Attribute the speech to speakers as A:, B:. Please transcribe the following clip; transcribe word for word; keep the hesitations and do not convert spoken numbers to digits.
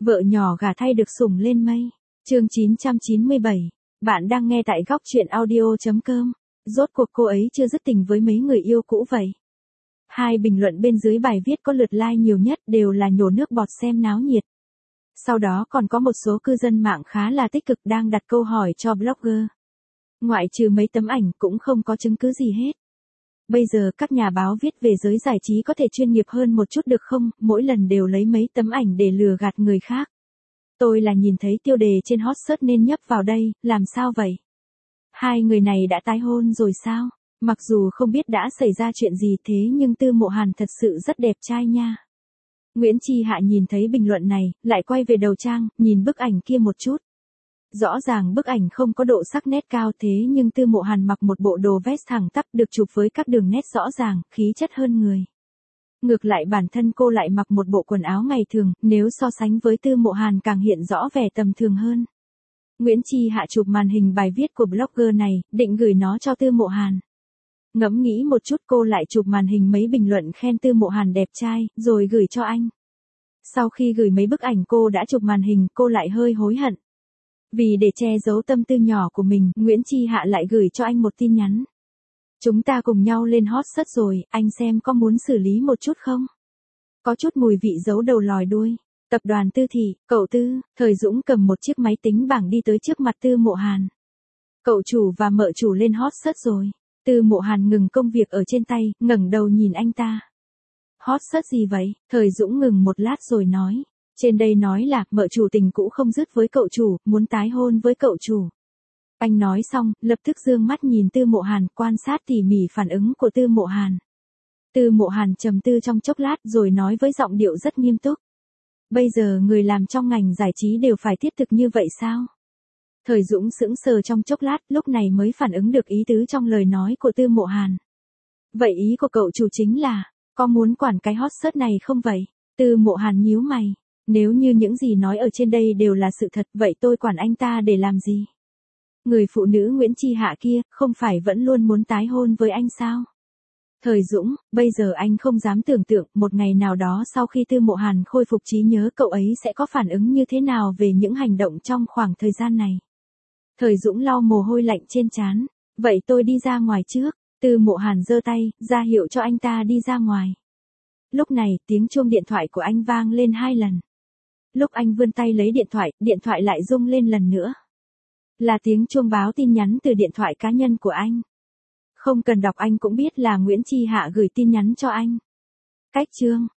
A: Vợ nhỏ gả thay được sủng lên mây. Chương chín trăm chín mươi bảy. Bạn đang nghe tại góc truyện audio chấm com. Rốt cuộc cô ấy chưa dứt tình với mấy người yêu cũ vậy. Hai bình luận bên dưới bài viết có lượt like nhiều nhất đều là nhổ nước bọt xem náo nhiệt. Sau đó còn có một số cư dân mạng khá là tích cực đang đặt câu hỏi cho blogger. Ngoại trừ mấy tấm ảnh cũng không có chứng cứ gì hết. Bây giờ các nhà báo viết về giới giải trí có thể chuyên nghiệp hơn một chút được không, mỗi lần đều lấy mấy tấm ảnh để lừa gạt người khác. Tôi là nhìn thấy tiêu đề trên hot search nên nhấp vào đây, làm sao vậy? Hai người này đã tái hôn rồi sao? Mặc dù không biết đã xảy ra chuyện gì thế nhưng Tư Mộ Hàn thật sự rất đẹp trai nha. Nguyễn Chi Hạ nhìn thấy bình luận này, lại quay về đầu trang, nhìn bức ảnh kia một chút. Rõ ràng bức ảnh không có độ sắc nét cao thế nhưng Tư Mộ Hàn mặc một bộ đồ vest thẳng tắp được chụp với các đường nét rõ ràng, khí chất hơn người. Ngược lại bản thân cô lại mặc một bộ quần áo ngày thường, nếu so sánh với Tư Mộ Hàn càng hiện rõ vẻ tầm thường hơn. Nguyễn Chi Hạ chụp màn hình bài viết của blogger này, định gửi nó cho Tư Mộ Hàn. Ngẫm nghĩ một chút cô lại chụp màn hình mấy bình luận khen Tư Mộ Hàn đẹp trai, rồi gửi cho anh. Sau khi gửi mấy bức ảnh cô đã chụp màn hình, cô lại hơi hối hận. Vì để che giấu tâm tư nhỏ của mình, Nguyễn Chi Hạ lại gửi cho anh một tin nhắn. Chúng ta cùng nhau lên hot search rồi, anh xem có muốn xử lý một chút không? Có chút mùi vị giấu đầu lòi đuôi. Tập đoàn Tư Thị, cậu Tư, Thời Dũng cầm một chiếc máy tính bảng đi tới trước mặt Tư Mộ Hàn. Cậu chủ và mợ chủ lên hot search rồi. Tư Mộ Hàn ngừng công việc ở trên tay, ngẩng đầu nhìn anh ta. Hot search gì vậy? Thời Dũng ngừng một lát rồi nói. Trên đây nói là mợ chủ tình cũ không dứt với cậu chủ, muốn tái hôn với cậu chủ. Anh nói xong, lập tức dương mắt nhìn Tư Mộ Hàn, quan sát tỉ mỉ phản ứng của Tư Mộ Hàn. Tư Mộ Hàn trầm tư trong chốc lát rồi nói với giọng điệu rất nghiêm túc. Bây giờ người làm trong ngành giải trí đều phải thiết thực như vậy sao? Thời Dũng sững sờ trong chốc lát, lúc này mới phản ứng được ý tứ trong lời nói của Tư Mộ Hàn. Vậy ý của cậu chủ chính là, có muốn quản cái hot search này không vậy? Tư Mộ Hàn nhíu mày. Nếu như những gì nói ở trên đây đều là sự thật, vậy tôi quản anh ta để làm gì? Người phụ nữ Nguyễn Chi Hạ kia, không phải vẫn luôn muốn tái hôn với anh sao? Thời Dũng, bây giờ anh không dám tưởng tượng, một ngày nào đó sau khi Tư Mộ Hàn khôi phục trí nhớ cậu ấy sẽ có phản ứng như thế nào về những hành động trong khoảng thời gian này. Thời Dũng lau mồ hôi lạnh trên trán. Vậy tôi đi ra ngoài trước. Tư Mộ Hàn giơ tay, ra hiệu cho anh ta đi ra ngoài. Lúc này, tiếng chuông điện thoại của anh vang lên hai lần. Lúc anh vươn tay lấy điện thoại, điện thoại lại rung lên lần nữa. Là tiếng chuông báo tin nhắn từ điện thoại cá nhân của anh. Không cần đọc anh cũng biết là Nguyễn Chi Hạ gửi tin nhắn cho anh. Cách chương,